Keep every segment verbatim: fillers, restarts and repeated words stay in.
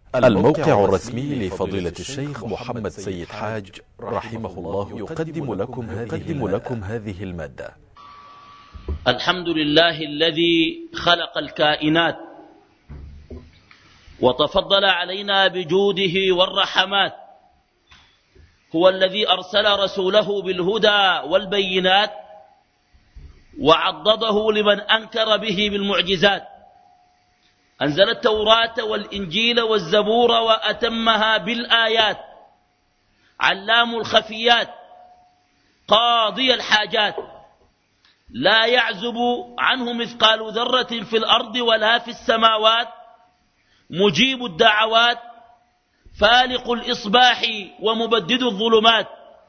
الموقع الرسمي لفضيلة الشيخ محمد سيد حاج رحمه الله يقدم لكم هذه, لكم هذه المادة. الحمد لله الذي خلق الكائنات وتفضل علينا بجوده والرحمات، هو الذي أرسل رسوله بالهدى والبينات وعضده لمن أنكر به بالمعجزات، أنزل التوراة والإنجيل والزبور وأتمها بالآيات، علام الخفيات قاضي الحاجات، لا يعزب عنه مثقال ذرة في الأرض ولا في السماوات، مجيب الدعوات فالق الإصباح ومبدد الظلمات،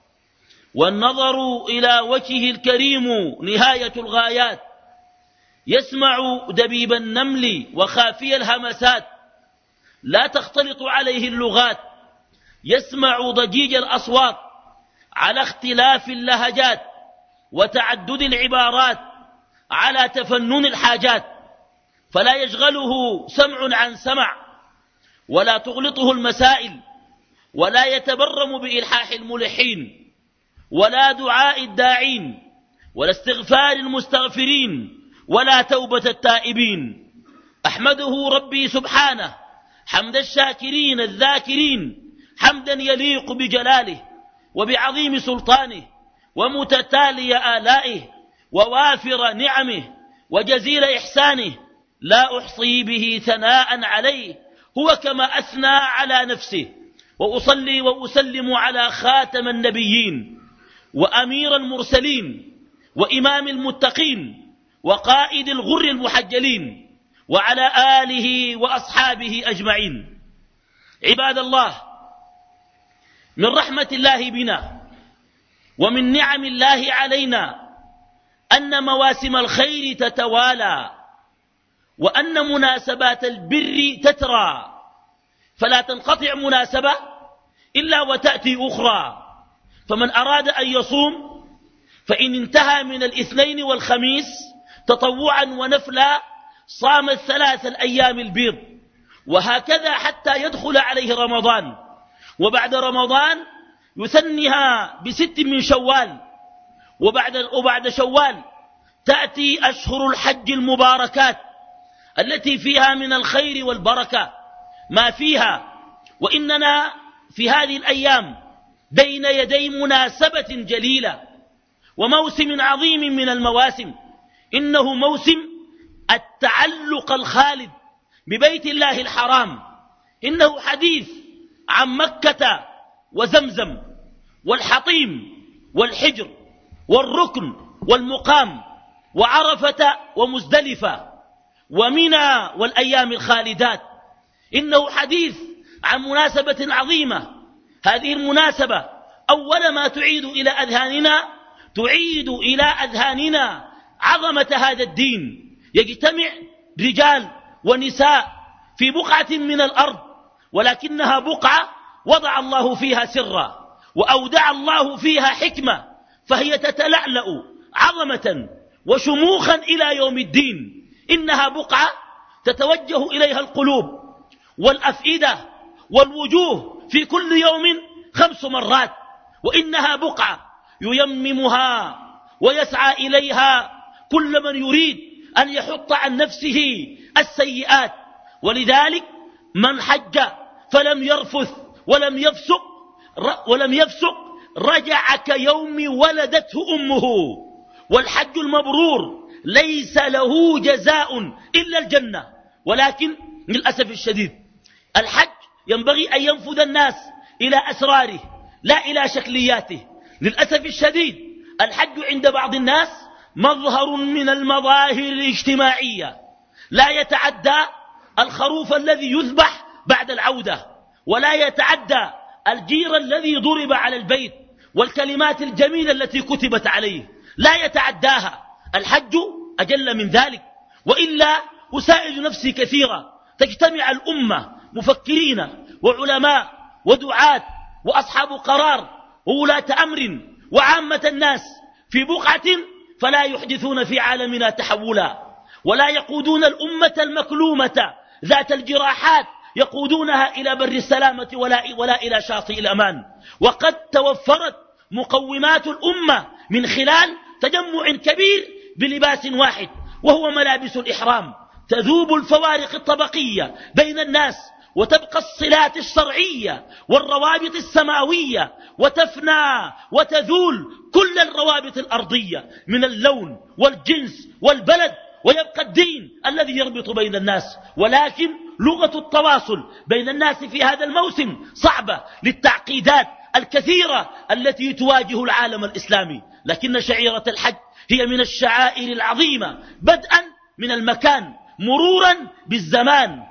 والنظر إلى وجهه الكريم نهاية الغايات، يسمع دبيب النمل وخافي الهمسات، لا تختلط عليه اللغات، يسمع ضجيج الأصوات على اختلاف اللهجات وتعدد العبارات على تفنن الحاجات، فلا يشغله سمع عن سمع ولا تغلطه المسائل، ولا يتبرم بإلحاح الملحين ولا دعاء الداعين ولا استغفار المستغفرين ولا توبة التائبين. أحمده ربي سبحانه حمد الشاكرين الذاكرين، حمدا يليق بجلاله وبعظيم سلطانه ومتتالي آلائه ووافر نعمه وجزيل إحسانه، لا أحصي به ثناء عليه، هو كما أثنى على نفسه. وأصلي وأسلم على خاتم النبيين وأمير المرسلين وإمام المتقين وقائد الغر المحجلين وعلى آله وأصحابه أجمعين. عباد الله، من رحمة الله بنا ومن نعم الله علينا أن مواسم الخير تتوالى، وأن مناسبات البر تترى، فلا تنقطع مناسبة إلا وتأتي أخرى. فمن أراد أن يصوم فإن انتهى من الاثنين والخميس تطوعا ونفلا صام الثلاث الأيام البيض، وهكذا حتى يدخل عليه رمضان، وبعد رمضان يثنيها بست من شوال، وبعد, وبعد شوال تأتي أشهر الحج المباركات التي فيها من الخير والبركة ما فيها. وإننا في هذه الأيام بين يدي مناسبة جليلة وموسم عظيم من المواسم، إنه موسم التعلق الخالد ببيت الله الحرام. إنه حديث عن مكة وزمزم والحطيم والحجر والركن والمقام وعرفة ومزدلفة ومنى والأيام الخالدات. إنه حديث عن مناسبة عظيمة. هذه المناسبة أول ما تعيد إلى أذهاننا تعيد إلى أذهاننا عظمة هذا الدين. يجتمع رجال ونساء في بقعة من الأرض، ولكنها بقعة وضع الله فيها سرا وأودع الله فيها حكمة، فهي تتلألأ عظمة وشموخا إلى يوم الدين. إنها بقعة تتوجه إليها القلوب والأفئدة والوجوه في كل يوم خمس مرات، وإنها بقعة ييممها ويسعى إليها كل من يريد أن يحط عن نفسه السيئات. ولذلك من حج فلم يرفث ولم يفسق ولم يفسق رجع كيوم ولدته أمه. والحج المبرور ليس له جزاء إلا الجنة، ولكن للأسف الشديد الحج ينبغي أن ينفذ الناس إلى أسراره لا إلى شكلياته. للأسف الشديد الحج عند بعض الناس مظهر من المظاهر الاجتماعية، لا يتعدى الخروف الذي يذبح بعد العودة، ولا يتعدى الجير الذي ضرب على البيت والكلمات الجميلة التي كتبت عليه، لا يتعداها. الحج أجل من ذلك. وإلا أسائل نفسي كثيرا، تجتمع الأمة مفكرين وعلماء ودعاة وأصحاب قرار وولاة أمر وعامة الناس في بقعة فلا يحدثون في عالمنا تحولا، ولا يقودون الأمة المكلومة ذات الجراحات يقودونها إلى بر السلامة ولا, ولا إلى شاطئ الأمان. وقد توفرت مقومات الأمة من خلال تجمع كبير بلباس واحد وهو ملابس الإحرام. تذوب الفوارق الطبقية بين الناس وتبقى الصلات الشرعية والروابط السماوية، وتفنى وتذول كل الروابط الأرضية من اللون والجنس والبلد، ويبقى الدين الذي يربط بين الناس. ولكن لغة التواصل بين الناس في هذا الموسم صعبة للتعقيدات الكثيرة التي تواجه العالم الإسلامي. لكن شعيرة الحج هي من الشعائر العظيمة، بدءا من المكان مرورا بالزمان،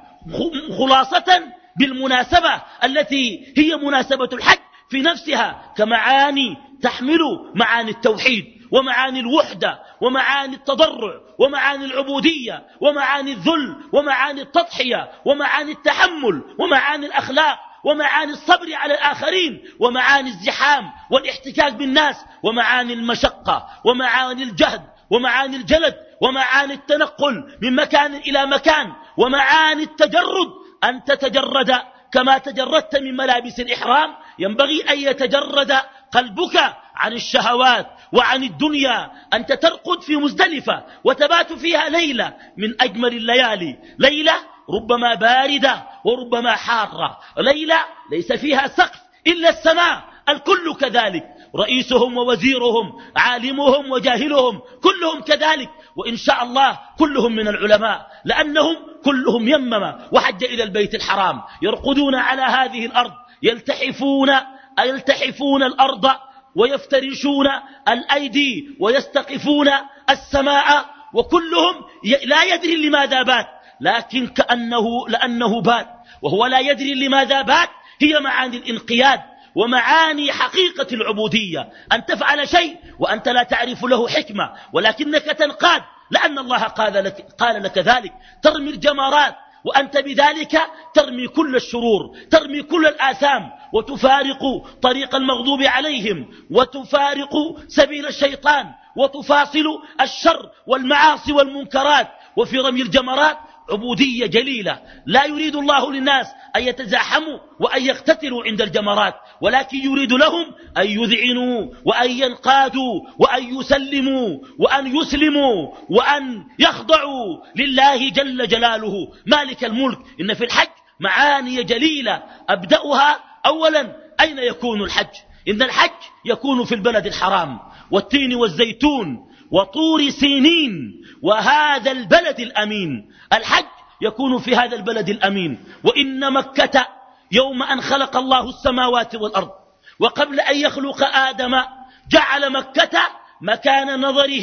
خلاصة بالمناسبة التي هي مناسبة الحج في نفسها كمعاني تحمل معاني التوحيد ومعاني الوحدة ومعاني التضرع ومعاني العبودية ومعاني الذل ومعاني التضحية ومعاني التحمل ومعاني الأخلاق ومعاني الصبر على الآخرين ومعاني الزحام والاحتكاك بالناس ومعاني المشقة ومعاني الجهد ومعاني الجلد ومعاني التنقل من مكان إلى مكان ومعاني التجرد، أن تتجرد كما تجردت من ملابس الإحرام ينبغي أن يتجرد قلبك عن الشهوات وعن الدنيا. أنت ترقد في مزدلفة وتبات فيها ليلة من أجمل الليالي، ليلة ربما باردة وربما حارة، ليلة ليس فيها سقف إلا السماء، الكل كذلك، رئيسهم ووزيرهم، عالمهم وجاهلهم، كلهم كذلك، وإن شاء الله كلهم من العلماء، لأنهم كلهم يمم وحج إلى البيت الحرام، يرقدون على هذه الأرض، يلتحفون يلتحفون الأرض ويفترشون الأيدي ويستقفون السماء، وكلهم لا يدري لماذا بات، لكن كأنه لأنه بات وهو لا يدري لماذا بات. هي معاني الانقياد ومعاني حقيقة العبودية، أن تفعل شيء وأنت لا تعرف له حكمة ولكنك تنقاد لأن الله قال لك, قال لك ذلك. ترمي الجمرات وأنت بذلك ترمي كل الشرور، ترمي كل الآثام، وتفارق طريق المغضوب عليهم، وتفارق سبيل الشيطان، وتفاصل الشر والمعاصي والمنكرات. وفي رمي الجمرات عبودية جليلة، لا يريد الله للناس أن يتزاحموا وأن يقتتلوا عند الجمرات، ولكن يريد لهم أن يذعنوا وأن ينقادوا وأن يسلموا وأن يسلموا وأن يخضعوا لله جل جلاله مالك الملك. إن في الحج معاني جليلة، أبدأها أولا أين يكون الحج؟ إن الحج يكون في البلد الحرام، والتين والزيتون وطور سينين وهذا البلد الأمين. الحج يكون في هذا البلد الأمين. وإن مكة يوم أن خلق الله السماوات والأرض وقبل أن يخلق آدم جعل مكة مكان نظره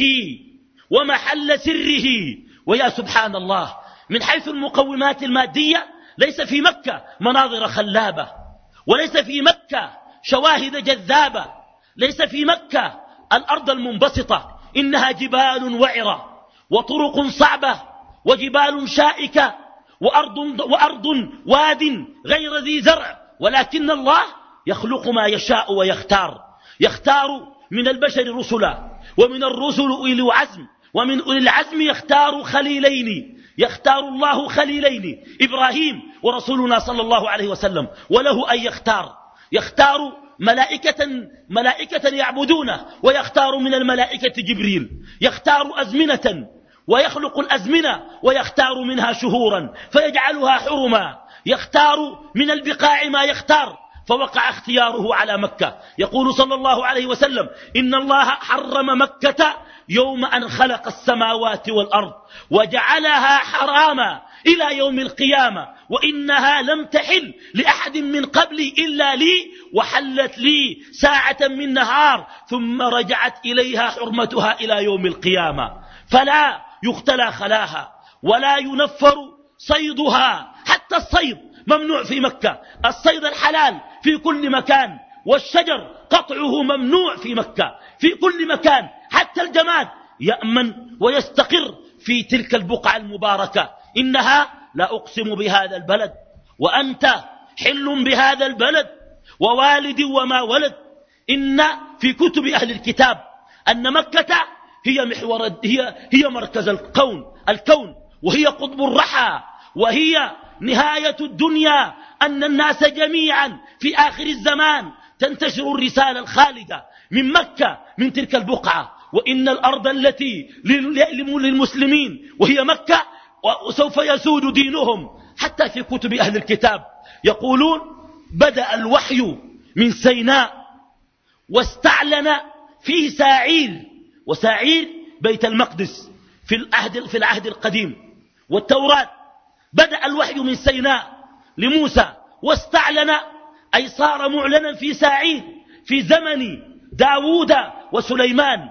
ومحل سره. ويا سبحان الله، من حيث المقومات المادية ليس في مكة مناظر خلابة، وليس في مكة شواهد جذابة، ليس في مكة الأرض المنبسطة، إنها جبال وعرة وطرق صعبة وجبال شائكة وأرض, وأرض واد غير ذي زرع، ولكن الله يخلق ما يشاء ويختار. يختار من البشر رسلا، ومن الرسل أولي العزم، ومن أولي العزم يختار خليلين، يختار الله خليلين، إبراهيم ورسولنا صلى الله عليه وسلم، وله أن يختار يختار ملائكة, ملائكة يعبدونه، ويختار من الملائكة جبريل، يختار أزمنة ويخلق الأزمنة ويختار منها شهورا فيجعلها حرما، يختار من البقاع ما يختار، فوقع اختياره على مكة. يقول صلى الله عليه وسلم: إن الله حرم مكة يوم أن خلق السماوات والأرض وجعلها حراما إلى يوم القيامة، وإنها لم تحل لأحد من قبلي إلا لي، وحلت لي ساعة من نهار ثم رجعت إليها حرمتها إلى يوم القيامة، فلا يختلى خلاها ولا ينفر صيدها. حتى الصيد ممنوع في مكة، الصيد الحلال في كل مكان، والشجر قطعه ممنوع في مكة في كل مكان، حتى الجماد يأمن ويستقر في تلك البقعة المباركة. إنها لا أقسم بهذا البلد وأنت حل بهذا البلد ووالد وما ولد. إن في كتب أهل الكتاب أن مكة هي محور هي هي مركز الكون الكون وهي قطب الرحى، وهي نهاية الدنيا أن الناس جميعا في آخر الزمان تنتشر الرسالة الخالدة من مكة، من تلك البقعة، وإن الأرض التي للمسلمين وهي مكة وسوف يسود دينهم. حتى في كتب أهل الكتاب يقولون بدأ الوحي من سيناء واستعلن فيه ساعير، وساعير بيت المقدس في العهد, في العهد القديم والتوراة. بدأ الوحي من سيناء لموسى واستعلن، أي صار معلنا في ساعير في زمن داود وسليمان،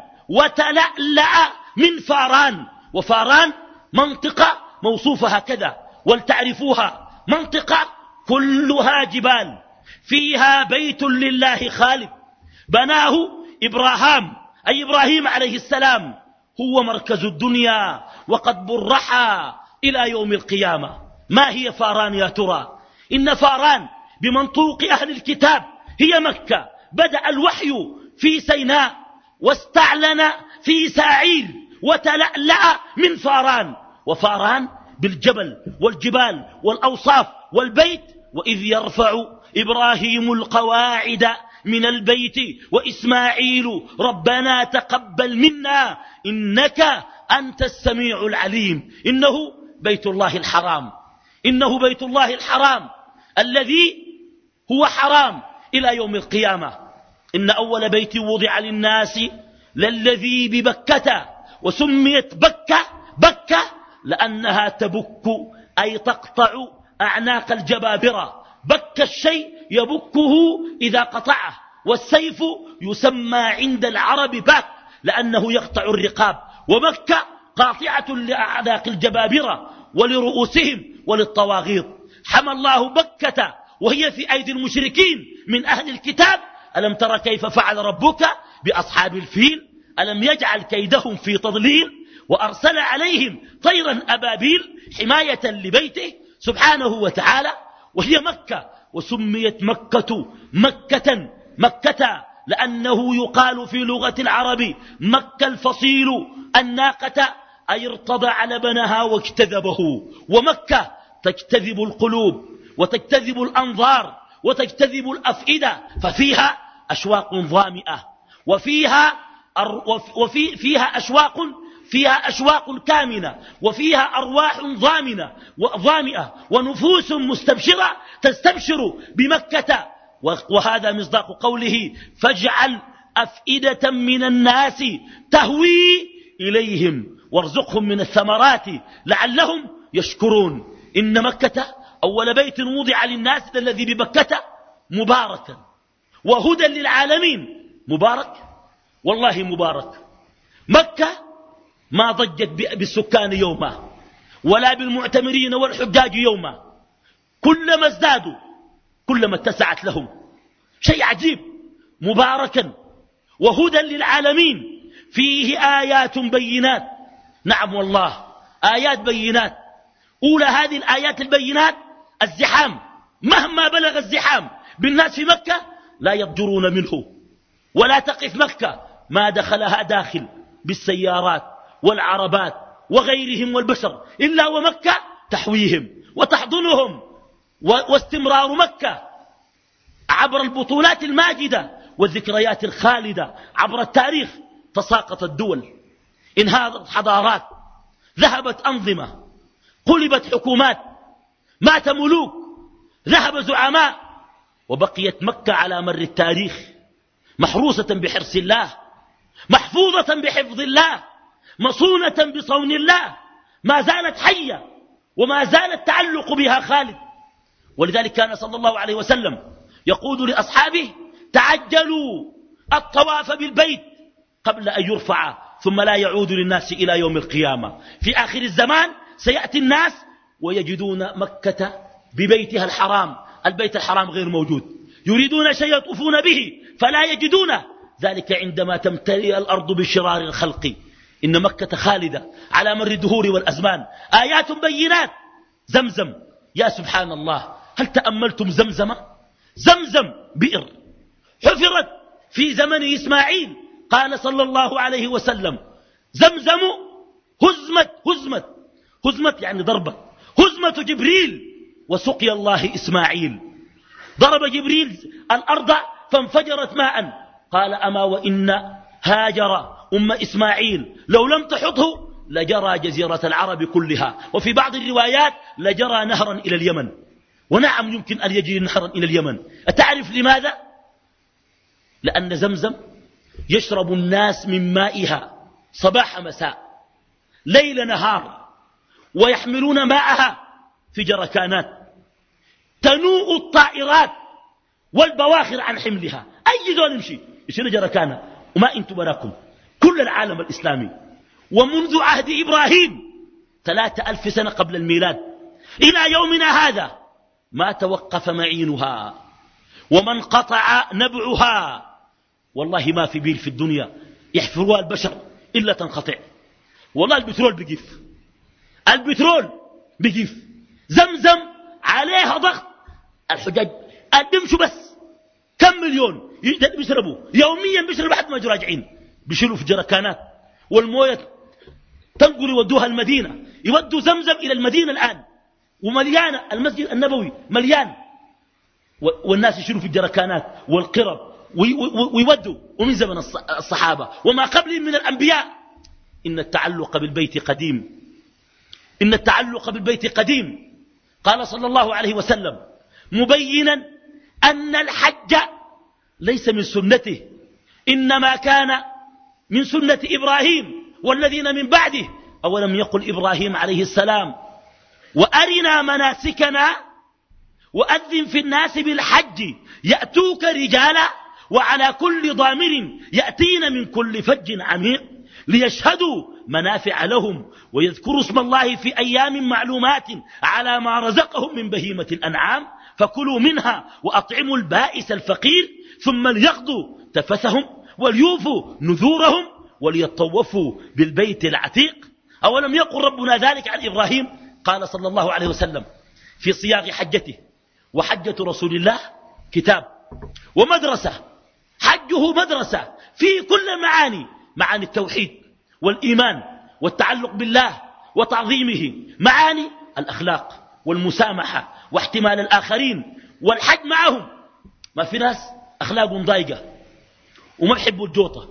وتلألأ من فاران. وفاران منطقة موصوفة هكذا، ولتعرفوها منطقة كلها جبال، فيها بيت لله خالد بناه إبراهام، أي إبراهيم عليه السلام، هو مركز الدنيا وقد برحا إلى يوم القيامة. ما هي فاران يا ترى؟ إن فاران بمنطوق أهل الكتاب هي مكة. بدأ الوحي في سيناء واستعلن في ساعير وتلألأ من فاران. وفاران بالجبل والجبال والأوصاف والبيت. وإذ يرفع إبراهيم القواعد من البيت وإسماعيل ربنا تقبل منا إنك أنت السميع العليم. إنه بيت الله الحرام، إنه بيت الله الحرام الذي هو حرام إلى يوم القيامة. إن أول بيت وضع للناس للذي ببكة، وسميت بكة بكة لأنها تبك، أي تقطع أعناق الجبابرة. بك الشيء يبكه إذا قطعه، والسيف يسمى عند العرب باك لأنه يقطع الرقاب. ومكة قاطعة لأعناق الجبابرة ولرؤوسهم وللطواغيط. حمى الله بكة وهي في أيدي المشركين من أهل الكتاب. ألم تر كيف فعل ربك بأصحاب الفيل؟ ألم يجعل كيدهم في تضليل؟ وأرسل عليهم طيرا أبابيل حماية لبيته سبحانه وتعالى. وهي مكة، وسميت مكة مكة مكة لأنه يقال في لغة العرب مكة الفصيل الناقة، أي ارتضع لبنها واجتذبه. ومكة تجتذب القلوب وتجتذب الأنظار وتجتذب الأفئدة، ففيها أشواق ظامئة، وفيها وفي فيها أشواق فيها أشواق كامنة، وفيها أرواح ضامنة وظامئة، ونفوس مستبشرة تستبشر بمكة. وهذا مصداق قوله فاجعل أفئدة من الناس تهوي إليهم وارزقهم من الثمرات لعلهم يشكرون. إن مكة أول بيت وضع للناس الذي ببكة مباركا وهدى للعالمين. مبارك والله مبارك. مكة ما ضجت بالسكان يوما ولا بالمعتمرين والحجاج يوما، كلما ازدادوا كلما اتسعت لهم. شيء عجيب. مباركا وهدى للعالمين، فيه آيات بينات. نعم والله آيات بينات. أولى هذه الآيات البينات الزحام، مهما بلغ الزحام بالناس في مكة لا يضجرون منه، ولا تقف مكة ما دخلها داخل بالسيارات والعربات وغيرهم والبشر إلا ومكة تحويهم وتحضنهم. واستمرار مكة عبر البطولات الماجدة والذكريات الخالدة عبر التاريخ. تساقطت الدول، انهارت حضارات، ذهبت أنظمة، قلبت حكومات، مات ملوك، ذهب زعماء، وبقيت مكة على مر التاريخ محروسة بحرص الله، محفوظة بحفظ الله، مصونة بصون الله، ما زالت حية وما زال التعلق بها خالد. ولذلك كان صلى الله عليه وسلم يقول لأصحابه تعجلوا الطواف بالبيت قبل أن يرفع ثم لا يعود للناس إلى يوم القيامة. في آخر الزمان سيأتي الناس ويجدون مكة ببيتها الحرام، البيت الحرام غير موجود، يريدون شيء يطوفون به فلا يجدونه، ذلك عندما تمتلئ الأرض بشرار الخلق. إن مكة خالدة على مر الدهور والأزمان. آيات بينات. زمزم، يا سبحان الله، هل تأملتم زمزم؟ زمزم بئر حفرت في زمن إسماعيل. قال صلى الله عليه وسلم زمزم هزمت هزمت هزمت يعني ضربة، هزمة جبريل وسقي الله إسماعيل. ضرب جبريل الأرض فانفجرت ماء. قال أما وإن هاجر أم إسماعيل لو لم تحطه لجرى جزيرة العرب كلها، وفي بعض الروايات لجرى نهرا إلى اليمن. ونعم يمكن أن يجري نهرا إلى اليمن. أتعرف لماذا؟ لأن زمزم يشرب الناس من مائها صباح مساء ليل نهار، ويحملون ماءها في جركانات تنوء الطائرات والبواخر عن حملها. أي زول يمشي يشيل جركانة وما انتم براكم. كل العالم الإسلامي ومنذ عهد إبراهيم ثلاثة ألف سنة قبل الميلاد إلى يومنا هذا ما توقف معينها وما انقطع نبعها. والله ما في بير في الدنيا يحفروها البشر إلا تنقطع. والله البترول بيقف، البترول بيقف. زمزم عليها ضغط. الحجاج بيمشوا بس كم مليون بيشربوا يوميا، بيشربوا لحد ما يجوا راجعين، بيشيلوا في جركانات والمويه تنقل يودوها المدينة. يودوا زمزم إلى المدينة الآن ومليانة، المسجد النبوي مليان، والناس يشيلوا في الجركانات والقرب ويودوا. ومن زمن الصحابة وما قبلهم من الأنبياء. إن التعلق بالبيت قديم، إن التعلق بالبيت قديم. قال صلى الله عليه وسلم مبينا أن الحج ليس من سنته، إنما كان من سنة إبراهيم والذين من بعده. أولم يقل إبراهيم عليه السلام وأرنا مناسكنا وأذن في الناس بالحج يأتوك رجالا وعلى كل ضامر يأتين من كل فج عميق ليشهدوا منافع لهم ويذكروا اسم الله في أيام معلومات على ما رزقهم من بهيمة الأنعام فكلوا منها وأطعموا البائس الفقير ثم ليقضوا تفثهم وليوفوا نذورهم وليطوفوا بالبيت العتيق. أولم يقل ربنا ذلك عن إبراهيم؟ قال صلى الله عليه وسلم في صياغ حجته وحجة رسول الله كتاب ومدرسة. حجه مدرسة في كل معاني، معاني التوحيد والإيمان والتعلق بالله وتعظيمه، معاني الأخلاق والمسامحة واحتمال الآخرين والحج معهم. ما في ناس أخلاقهم ضايقة وما بحبوا الجوطة،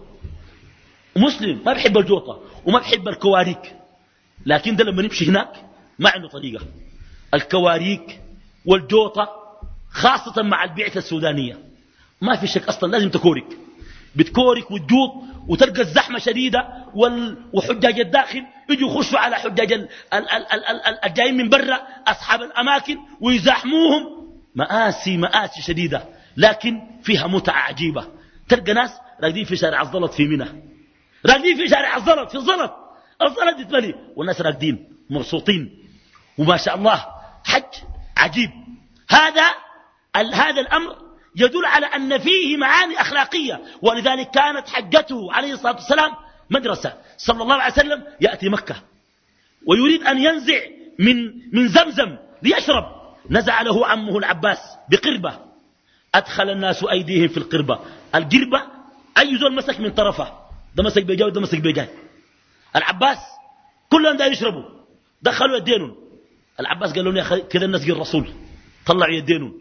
مسلم ما بحب الجوطة وما بحب الكواريك، لكن ده لما نمشي هناك ما عنده طريقة. الكواريك والجوطة خاصة مع البيعة السودانية ما في شك أصلا لازم تكورك، بتكورك وتجوط وتلقى الزحمة شديدة وحجاج الداخل يجوا يخشوا على حجاج الجايين من برا أصحاب الأماكن ويزاحموهم. مآسي مآسي شديدة، لكن فيها متعة عجيبة. تلقى ناس راقدين في شارع الزلط في منى، راقدين في شارع الزلط في الزلط الزلط يتملي والناس راقدين مبسوطين وما شاء الله حج عجيب. هذا هذا الأمر يدل على أن فيه معاني أخلاقية، ولذلك كانت حجته عليه الصلاة والسلام مدرسة. صلى الله عليه وسلم يأتي مكة ويريد أن ينزع من من زمزم ليشرب، نزع له عمه العباس بقربة، أدخل الناس أيديهم في القربة. القربة أي زول مسك من طرفه، ده مسك بيجاي وده مسك بيجاي. العباس كلهم دا يشربوا، دخلوا يدينهم. العباس قال لهم يا أخي كذا الناس قال الرسول طلعوا يدينهم،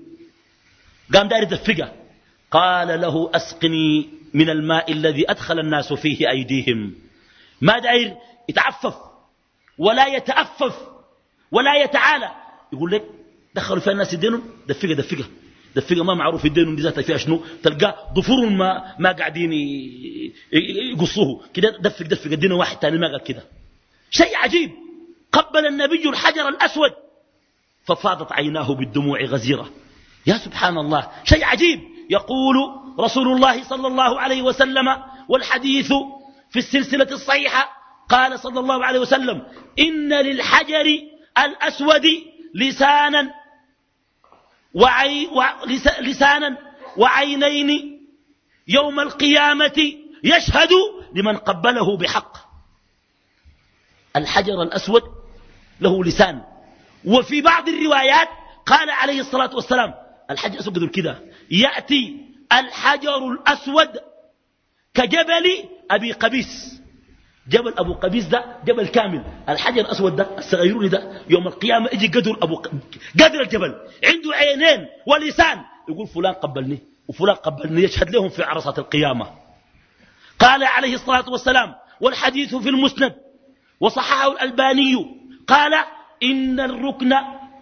قام داير يدفقه. قال له أسقني من الماء الذي أدخل الناس فيه أيديهم. ما داير يتعفف ولا يتأفف ولا يتعالى، يقول لك دخلوا فيها الناس يدينهم، دفقه دفقه دفقه ما معروف يدينهم دي ذاتها فيها شنو، تلقاه ضفور ما ما قاعدين يقصوه كده، دفق دفق الدين واحد تاني ما قال كده. شيء عجيب. قبل النبي الحجر الأسود ففاضت عيناه بالدموع غزيرة. يا سبحان الله، شيء عجيب. يقول رسول الله صلى الله عليه وسلم والحديث في السلسلة الصحيحة، قال صلى الله عليه وسلم إن للحجر الأسود لسانا وعي لسانا وعينين يوم القيامة يشهد لمن قبله بحق. الحجر الأسود له لسان، وفي بعض الروايات قال عليه الصلاة والسلام الحجر الأسود قدر كده، يأتي الحجر الأسود كجبل أبي قبيس، جبل أبو قبيس ده جبل كامل، الحجر الأسود ده الصغيروني ده يوم القيامة يجي قدر أبو ق... قدر الجبل، عنده عينين ولسان، يقول فلان قبلني وفلان قبلني، يشهد لهم في عرصة القيامة. قال عليه الصلاة والسلام، والحديث في المسند وصححه الألباني، قال إن الركن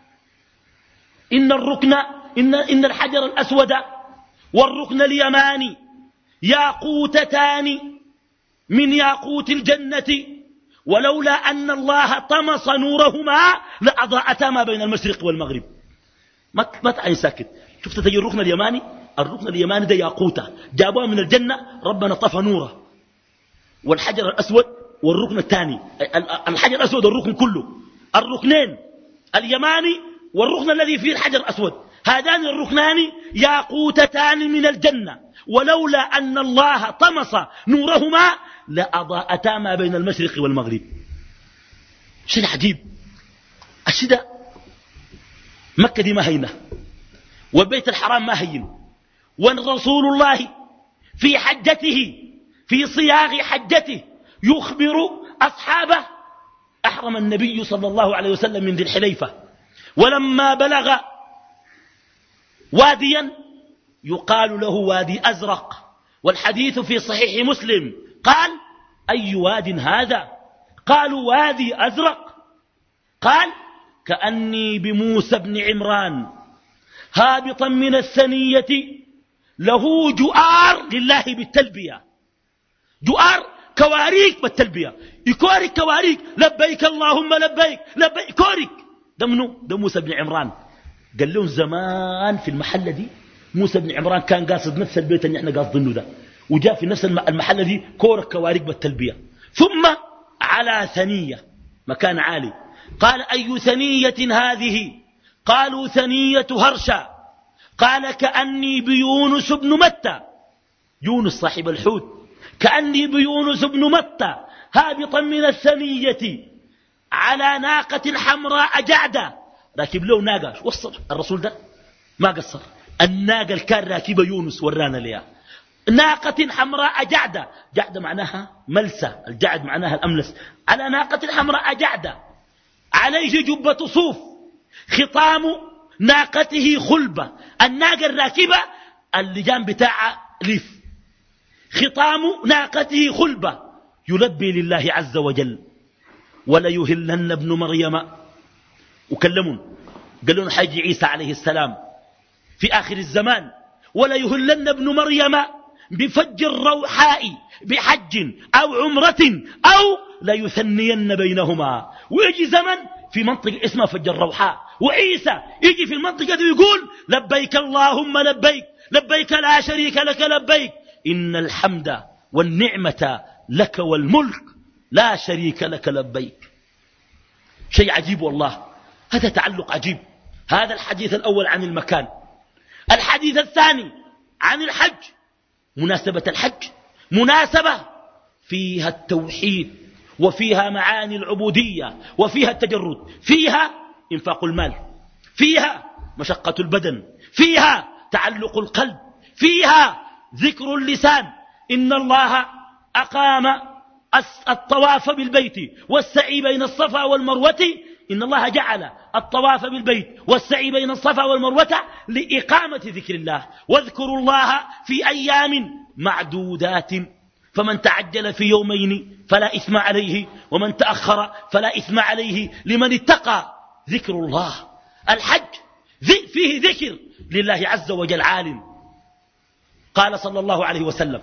إن الركن إن, إن الحجر الأسود والركن اليماني ياقوتتان من ياقوت الجنة، ولولا أن الله طمس نورهما لأضاءتا ما بين المشرق والمغرب. ما تعين ساكت. شفت تجي الركن اليماني، الركن اليماني ده ياقوته جابوها من الجنة، ربنا طفى نوره. والحجر الأسود والركن الثاني، الحجر الأسود والركن كله، الركنين اليماني والركن الذي فيه الحجر الأسود، هذان الركنان ياقوتتان من الجنة، ولولا أن الله طمس نورهما لأضاءتا ما بين المشرق والمغرب. شيء عجيب. الشدة مكة دي ما هينة، والبيت الحرام ما هين، والرسول الله في حجته في صياغ حجته يخبر أصحابه. أحرم النبي صلى الله عليه وسلم من ذي الحليفة، ولما بلغ واديا يقال له وادي أزرق، والحديث في صحيح مسلم، قال أي واد هذا؟ قالوا وادي أزرق. قال كأني بموسى بن عمران هابطا من الثنية له جؤار لله بالتلبية، جؤار كواريك بالتلبية، يكورك كواريك، لبيك اللهم لبيك لبيك، كورك. ده منو؟ ده موسى بن عمران. قال لهم زمان في المحلة دي موسى بن عمران كان قاصد نفس البيت اللي احنا قاصدينه ده، وجاء في نفس المحلة دي كورك كواريك بالتلبية. ثم على ثنية، مكان عالي، قال أي ثنية هذه؟ قالوا ثنية هرشا. قال كأني بيونس بن متى، يونس صاحب الحوت، كأني بيونس بن متى هابطا من الثنية على ناقة حمراء جعدة، راكب له ناقة. وصل الرسول ده ما قصر، الناقة اللي كان راكبة يونس ورانا ليها، ناقة حمراء جعدة، جعدة معناها ملسة، الجعد معناها الأملس، على ناقة حمراء جعدة، عليه جبة صوف، خطام ناقته خلبة، الناقة الراكبة اللجام بتاعها ليف، خطام ناقته خلبة، يلبي لله عز وجل. ولا يهلن ابن مريم، وكلمون قالوا له حاج عيسى عليه السلام في آخر الزمان، ولا يهلن ابن مريم بفج الروحاء بحج أو عمرة أو لا يثنين بينهما. ويجي زمن في منطقة اسمها فج الروحاء، وعيسى يجي في المنطقة دي ويقول لبيك اللهم لبيك لبيك لا شريك لك لبيك إن الحمد والنعمة لك والملك لا شريك لك لبيك. شيء عجيب والله، هذا تعلق عجيب. هذا الحديث الأول عن المكان. الحديث الثاني عن الحج، مناسبة الحج مناسبة فيها التوحيد، وفيها معاني العبودية، وفيها التجرد، فيها إنفاق المال، فيها مشقة البدن، فيها تعلق القلب، فيها ذكر اللسان. إن الله أقام الطواف بالبيت والسعي بين الصفا والمروة، إن الله جعل الطواف بالبيت والسعي بين الصفا والمروة لإقامة ذكر الله. واذكروا الله في أيام معدودات، فمن تعجل في يومين فلا إثم عليه، ومن تأخر فلا إثم عليه لمن اتقى. ذكر الله، الحج فيه ذكر لله عز وجل عالم. قال صلى الله عليه وسلم،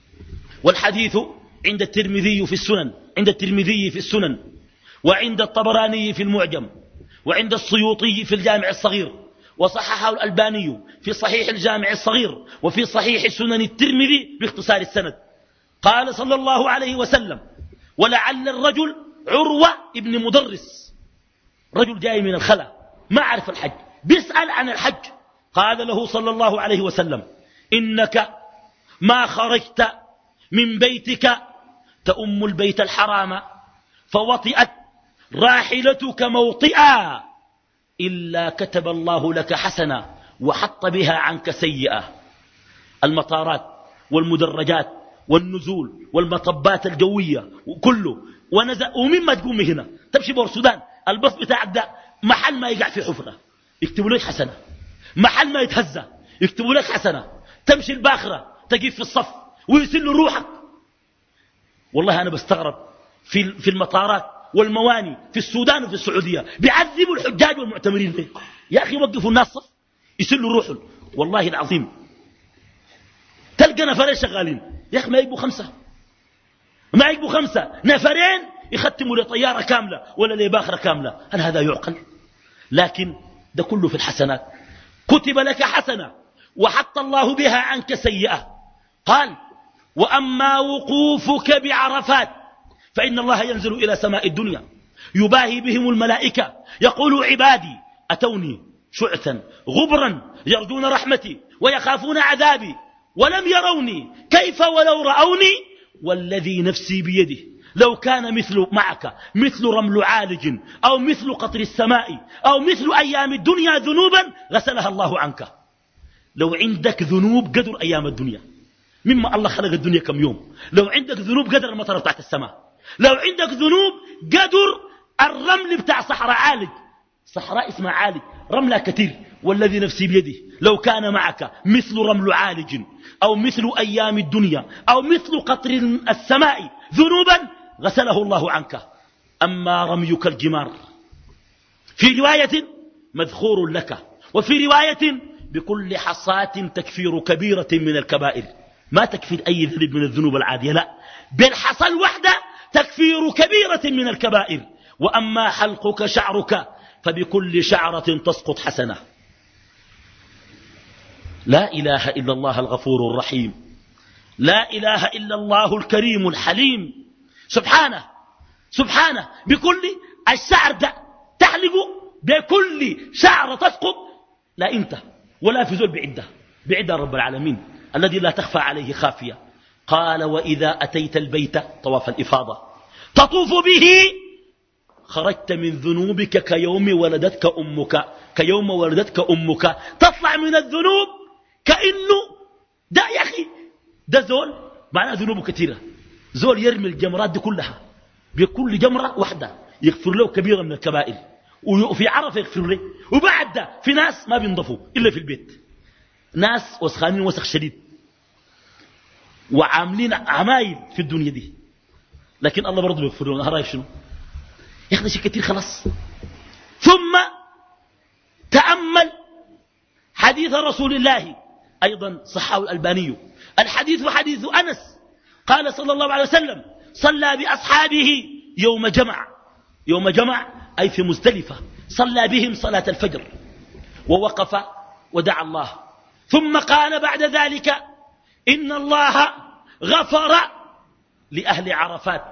والحديث عند الترمذي في السنن عند الترمذي في السنن وعند الطبراني في المعجم وعند السيوطي في الجامع الصغير، وصححه الألباني في صحيح الجامع الصغير وفي صحيح سنن الترمذي باختصار السند. قال صلى الله عليه وسلم، ولعل الرجل عروة ابن مدرس، رجل جاي من الخلا ما عرف الحج، بيسأل عن الحج. قال له صلى الله عليه وسلم، إنك ما خرجت من بيتك تأم البيت الحرام فوطئت راحلتك موطئا إلا كتب الله لك حسنة وحط بها عنك سيئة. المطارات والمدرجات والنزول والمطبات الجوية وكله ونزل. ومما تقوم هنا تمشي بور السودان البص بتاعك ده محل ما يقع في حفرة يكتبوا لك حسنة، محل ما يتهزى يكتبوا لك حسنة، تمشي الباخرة تقف في الصف ويسلوا روحك. والله أنا بستغرب في في المطارات والمواني في السودان وفي السعودية بيعذبوا الحجاج والمعتمرين فيه. يا أخي وقفوا الناس صف يسلوا روحهم. والله العظيم تلقى نفرين شغالين يا أخي ما يجبوا خمسة، ما يجبوا خمسة نفرين يختموا لطيارة كاملة ولا لباخرة كاملة. هل هذا يعقل؟ لكن ده كله في الحسنات. كتب لك حسنة وحط الله بها عنك سيئة. قال وأما وقوفك بعرفات فإن الله ينزل إلى سماء الدنيا يباهي بهم الملائكة يقول عبادي أتوني شعثا غبرا يرجون رحمتي ويخافون عذابي ولم يروني كيف ولو رأوني والذي نفسي بيده لو كان مثل معك مثل رمل عالج أو مثل قطر السماء أو مثل أيام الدنيا ذنوبا غسلها الله عنك. لو عندك ذنوب قدر أيام الدنيا مما الله خلق الدنيا كم يوم، لو عندك ذنوب قدر المطر بتاعت السماء، لو عندك ذنوب قدر الرمل بتاع صحراء عالج، صحراء اسمها عالج رملة كثير. والذي نفسي بيده لو كان معك مثل رمل عالج أو مثل أيام الدنيا أو مثل قطر السماء ذنوبا غسله الله عنك. أما رميك الجمار في رواية مذخور لك وفي رواية بكل حصاة تكفير كبيرة من الكبائر. ما تكفير أي ذنب من الذنوب العادية، لا، بالحصى الوحدة تكفير كبيرة من الكبائر. وأما حلقك شعرك فبكل شعرة تسقط حسنة. لا إله إلا الله الغفور الرحيم، لا إله إلا الله الكريم الحليم. سبحانه سبحانه بكل الشعر ده تحلقه بكل شعر تسقط. لا أنت ولا في زول بعدة بعدة رب العالمين الذي لا تخفى عليه خافية. قال وإذا أتيت البيت طواف الإفاضة تطوف به خرجت من ذنوبك كيوم ولدتك أمك كيوم ولدتك أمك. تطلع من الذنوب كأنه ده يا أخي ده زول معناه ذنوبه كثيرة. زول يرمي الجمرات دي كلها بكل جمرة واحدة يغفر له كبيرة من الكبائر وفي عرفة يغفر له. وبعد ده في ناس ما بينضفوا إلا في البيت، ناس وسخانين وسخ شديد وعاملين عمايل في الدنيا دي، لكن الله برضه بيغفر لهم. رايك شنو يا أخي؟ شيء كثير خلاص. ثم تأمل حديث رسول الله أيضا صححه الألباني. الحديث حديث أنس قال صلى الله عليه وسلم صلى بأصحابه يوم جمع، يوم جمع أي في مزدلفة، صلى بهم صلاة الفجر ووقف ودعا الله ثم قال بعد ذلك إن الله غفر لأهل عرفات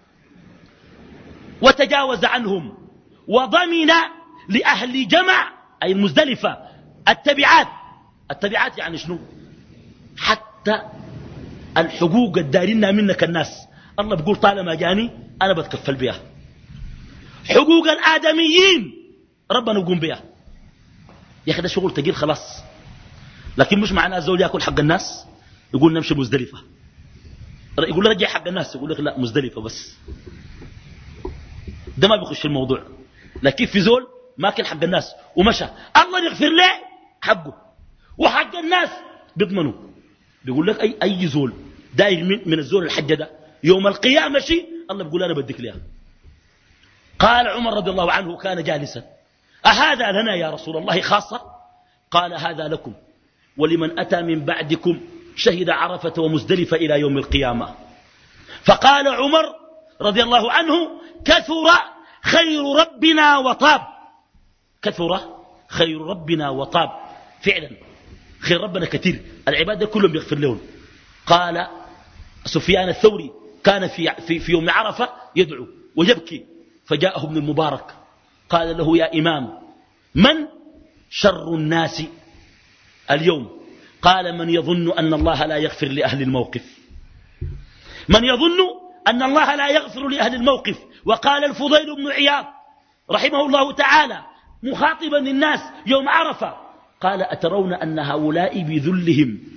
وتجاوز عنهم وضمن لأهل جمع أي المزدلفة التبعات. التبعات يعني شنو؟ حتى الحقوق الدارنا منك الناس الله بيقول طالما جاني أنا بتكفل بها. حقوق الآدميين ربنا يقوم بها. يا أخي ده شغل تقيل خلاص. لكن مش معناه الزول يأكل حق الناس يقول نمشي مزدلفة، يقول رجع حق الناس يقول لك لا مزدلفة بس. ده ما بيخش في الموضوع. لكن في زول ماكل حق الناس ومشى الله يغفر له حقه وحق الناس بيضمنوا. بيقول لك أي, أي زول داير من, من الزول الحج ده يوم القيامة شيء الله بيقول أنا بديك لها. قال عمر رضي الله عنه كان جالسا أهذا لنا يا رسول الله خاصة؟ قال هذا لكم ولمن أتى من بعدكم شهد عرفة ومزدلفة إلى يوم القيامة. فقال عمر رضي الله عنه كثر خير ربنا وطاب. كثر خير ربنا وطاب. فعلا خير ربنا كثير، العبادة كلهم بيغفر لهم. قال سفيان الثوري كان في, في, في يوم عرفة يدعو ويبكي، فجاءه ابن المبارك قال له يا إمام من شر الناس اليوم؟ قال من يظن أن الله لا يغفر لأهل الموقف، من يظن أن الله لا يغفر لأهل الموقف. وقال الفضيل بن عياض رحمه الله تعالى مخاطبا الناس يوم عرفة قال أترون أن هؤلاء بذلهم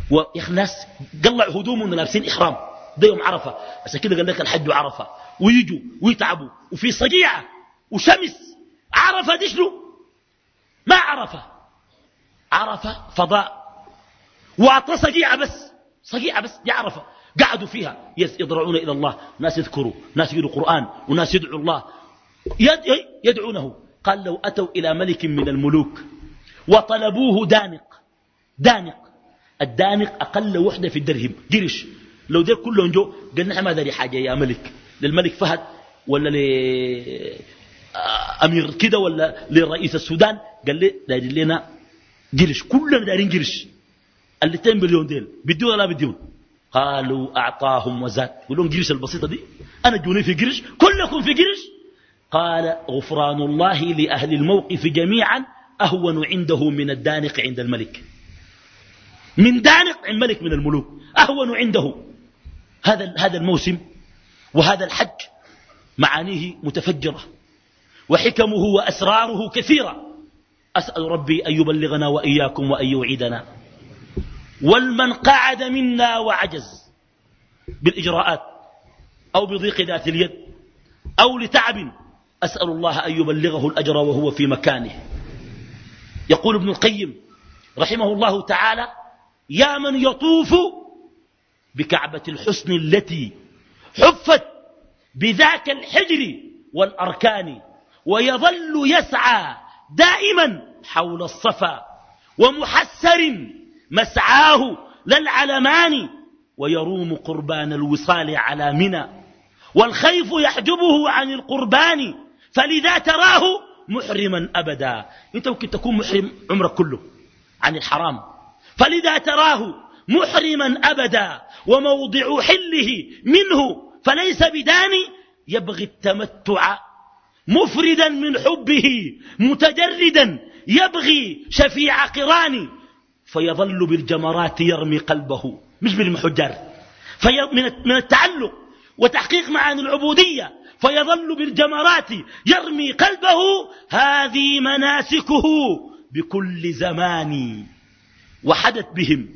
ويا ناس قلع هدومهم لابسين إحرام، ده يوم عرفة، عشان كده قال لك الحج عرفة، ويجوا ويتعبوا وفي صقيعة وشمس. عرفة دي شنو؟ ما عرفة، عرفة فضاء، وعطى صقيعة بس، صقيعة بس دي عرفة، قعدوا فيها يضرعون إلى الله، ناس يذكروا، ناس يقروا قرآن، وناس يدعوا الله يدعونه. قال لو أتوا إلى ملك من الملوك وطلبوه دانق، دانق الدانق أقل وحدة في الدرهم قرش، لو دير كلهم جو قال نحن ما داري حاجة يا ملك، للملك فهد ولا لأمير كده ولا لرئيس السودان، قال لي داري لنا قرش، كلنا دارين قرش، اللتين مليون ديل بديون ولا بديون؟ قالوا أعطاهم وزاد. يقولون قرش البسيطة دي أنا جوني في قرش، كلكم في قرش. قال غفران الله لأهل الموقف جميعا أهون عنده من الدانق عند الملك، من دانق عند ملك من الملوك أهون عنده. هذا هذا الموسم وهذا الحج معانيه متفجرة وحكمه وأسراره كثيرة. أسأل ربي أن يبلغنا وإياكم وأن يوعدنا. والمن قعد منا وعجز بالإجراءات أو بضيق ذات اليد أو لتعب، أسأل الله أن يبلغه الأجر وهو في مكانه. يقول ابن القيم رحمه الله تعالى: يا من يطوف بكعبة الحسن التي حفت بذاك الحجر والأركان، ويظل يسعى دائما حول الصفا، ومحسر مسعاه للعلمان، ويروم قربان الوصال على منى، والخيف يحجبه عن القربان، فلذا تراه محرما أبدا. انت ممكن تكون محرم عمرك كله عن الحرام، فلذا تراه محرما أبدا، وموضع حله منه فليس بداني، يبغي التمتع مفردا من حبه متجردا، يبغي شفيع قراني، فيظل بالجمرات يرمي قلبه، مش بالمحجر، من التعلق وتحقيق معاني العبودية، فيظل بالجمرات يرمي قلبه. هذه مناسكه بكل زمان، وحدت بهم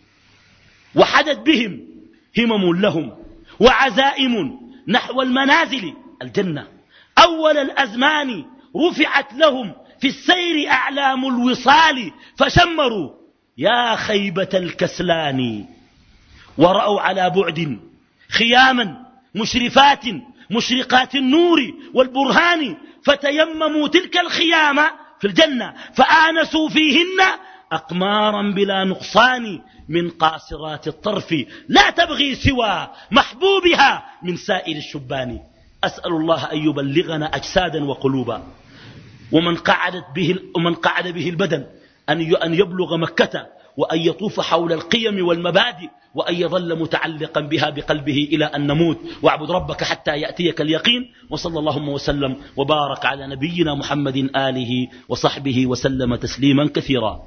وحدت بهم همم لهم وعزائم نحو المنازل الجنة. أول الأزمان رفعت لهم في السير أعلام الوصال، فشمروا يا خيبة الكسلان، ورأوا على بعد خياما مشرفات مشرقات النور والبرهان، فتيمموا تلك الخيام في الجنة، فآنسوا فيهن أقمارا بلا نقصان، من قاصرات الطرف لا تبغي سوى محبوبها من سائر الشبان. أسأل الله أن يبلغنا أجسادا وقلوبا. ومن قعدت به ومن قعد به البدن أن يبلغ مكة، وأن يطوف حول القيم والمبادئ، وأن يظل متعلقا بها بقلبه إلى أن نموت. واعبد ربك حتى يأتيك اليقين. وصلى اللهم وسلم وبارك على نبينا محمد آله وصحبه وسلم تسليما كثيرا.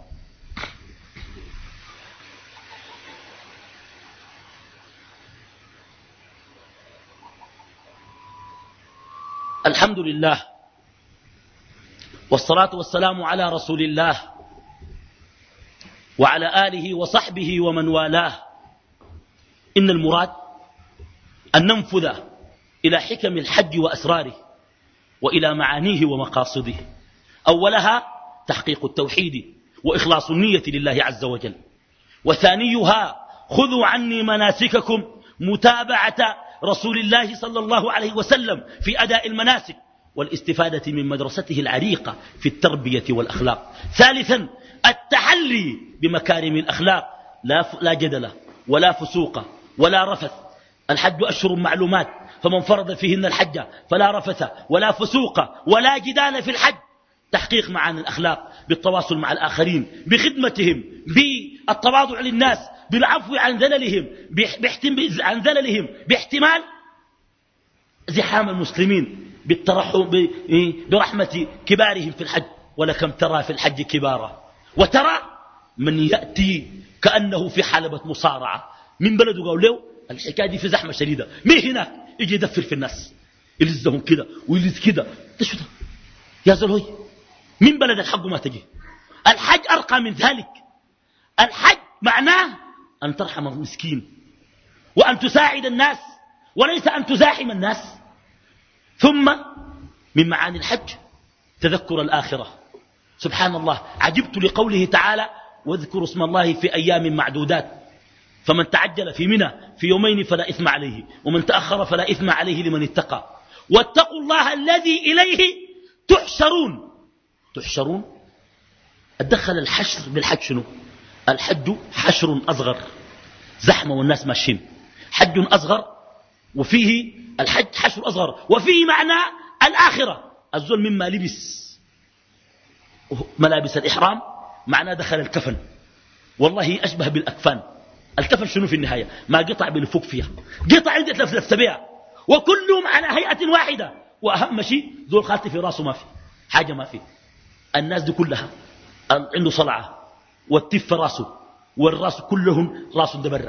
الحمد لله والصلاة والسلام على رسول الله وعلى آله وصحبه ومن والاه. إن المراد أن ننفذ إلى حكم الحج وأسراره وإلى معانيه ومقاصده. أولها تحقيق التوحيد وإخلاص النية لله عز وجل، وثانيها خذوا عني مناسككم، متابعة رسول الله صلى الله عليه وسلم في أداء المناسك والاستفادة من مدرسته العريقة في التربية والأخلاق. ثالثا التحلي بمكارم الأخلاق، لا لا جدل ولا فسوق ولا رفث. الحج أشهر معلومات، فمن فرض فيهن الحج فلا رفث ولا فسوق ولا جدال في الحج. تحقيق معاني الأخلاق بالتواصل مع الآخرين، بخدمتهم، بالتواضع للناس، بالعفو عن ذللهم عن ذللهم باحتمال زحام المسلمين، بالترحم برحمة كبارهم في الحج. ولكم ترى في الحج كبارا، وترى من يأتي كأنه في حلبة مصارعة من بلده، قالوا له الحكاية دي في زحمة شديدة، مين هناك يجي يدفر في الناس، يلزهم كده ويلز كده. ده شو ده يا زلوي؟ من بلد الحق ما تجي. الحج أرقى من ذلك. الحج معناه أن ترحم المسكين وأن تساعد الناس وليس أن تزاحم الناس. ثم من معاني الحج تذكر الآخرة. سبحان الله، عجبت لقوله تعالى واذكروا اسم الله في أيام معدودات، فمن تعجل في منى في يومين فلا إثم عليه ومن تأخر فلا إثم عليه لمن اتقى. واتقوا الله الذي إليه تحشرون. تحشرون أدخل الحشر بالحج شنو؟ الحج حشر أصغر، زحمة والناس ماشيين، حج أصغر وفيه الحج حشر أصغر وفيه معنى الآخرة. الزول مما لبس ملابس الإحرام معناه دخل الكفن، والله أشبه بالأكفان. الكفن شنو في النهاية؟ ما قطع بلفوق فيها، قطع عندك لفلفت بها، وكلهم على هيئة واحدة. وأهم شيء ذول خالتي في راسه ما في حاجة، ما في. الناس دي كلها عنده صلعة والتف راسه والراس كلهم راس دبرة،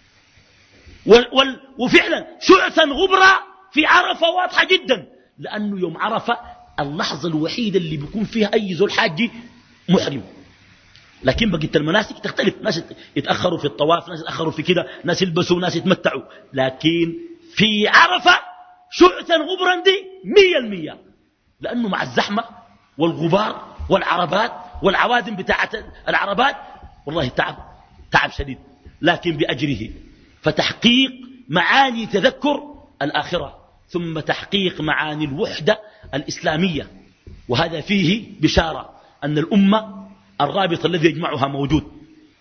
وال وفعلا شعثا غبرة في عرفة واضحة جدا، لأنه يوم عرفة اللحظة الوحيدة اللي بيكون فيها أي زول حاجي محرم. لكن بقيت المناسك تختلف، ناس يتأخروا في الطواف، ناس يتأخروا في كده، ناس يلبسوا، ناس يتمتعوا. لكن في عرفة شعثا غبرا دي مية المية، لأنه مع الزحمة والغبار والعربات والعوادم بتاعت العربات والله تعب تعب شديد، لكن بأجره. فتحقيق معاني تذكر الآخرة، ثم تحقيق معاني الوحدة الإسلامية، وهذا فيه بشارة أن الأمة الرابط الذي يجمعها موجود،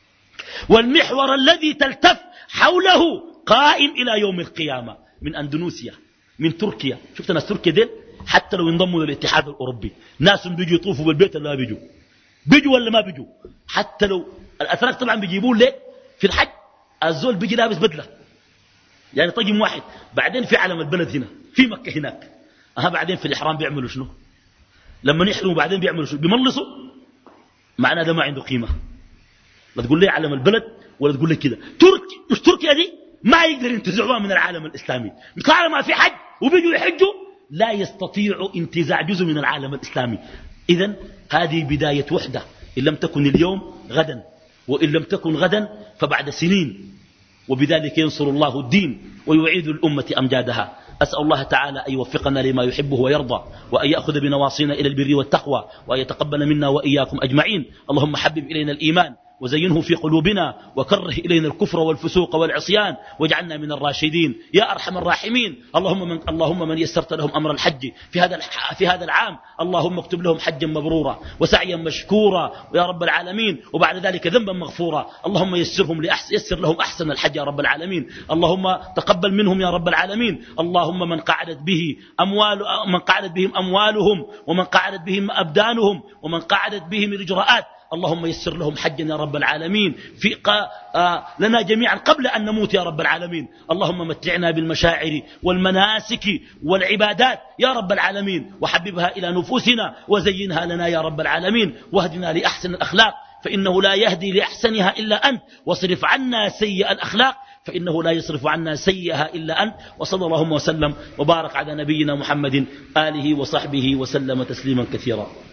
والمحور الذي تلتف حوله قائم إلى يوم القيامة. من أندونيسيا، من تركيا، شفت ناس تركيا ديل حتى لو انضموا للاتحاد الأوروبي ناس بيجوا يطوفوا بالبيت ولا ما بيجوا، بيجوا ولا ما بيجوا. حتى لو الأتراك طبعا بيجيبون ليه في الحج الزول بيجي لابس بدلة يعني طقم واحد، بعدين في علم البلد هنا في مكة هناك، أها بعدين في الإحرام بيعملوا شنو؟ لما يحرموا بعدين بيعملوا شنو؟ بيملصوا. معناه ده ما عنده قيمة. لا تقول لي علم البلد ولا تقول لي كده. تركي مش تركيا دي ما يقدر ينتزعوها من العالم الإسلامي، طالما في حج وبيجوا يحجوا لا يستطيعوا انتزاع جزء من العالم الإسلامي. إذن هذه بداية وحدة، إن لم تكن اليوم غدا، وإن لم تكن غدا فبعد سنين، وبذلك ينصر الله الدين ويعيد الأمة أمجادها. أسأل الله تعالى أن يوفقنا لما يحبه ويرضى، وأن يأخذ بنواصينا إلى البر والتقوى، وأن يتقبل منا وإياكم أجمعين. اللهم حبب إلينا الإيمان وزينه في قلوبنا، وكره إلينا الكفر والفسوق والعصيان، واجعلنا من الراشدين يا أرحم الراحمين. اللهم من, اللهم من يسرت لهم أمر الحج في هذا, في هذا العام اللهم اكتب لهم حجا مبرورا وسعيا مشكورا يا رب العالمين، وبعد ذلك ذنبا مغفورا. اللهم يسرهم لأحس يسر لهم أحسن الحج يا رب العالمين. اللهم تقبل منهم يا رب العالمين. اللهم من قعدت به أموال من قعدت بهم أموالهم، ومن قعدت بهم أبدانهم، ومن قعدت بهم الإجراءات، اللهم يسر لهم حجا يا رب العالمين في قا... آه لنا جميعا قبل أن نموت يا رب العالمين. اللهم متعنا بالمشاعر والمناسك والعبادات يا رب العالمين، وحببها إلى نفوسنا وزينها لنا يا رب العالمين، واهدنا لأحسن الأخلاق فإنه لا يهدي لأحسنها إلا أنت، واصرف عنا سيئ الأخلاق فإنه لا يصرف عنا سيئها إلا أنت. وصلى اللهم وسلم وبارك على نبينا محمد آله وصحبه وسلم تسليما كثيرا.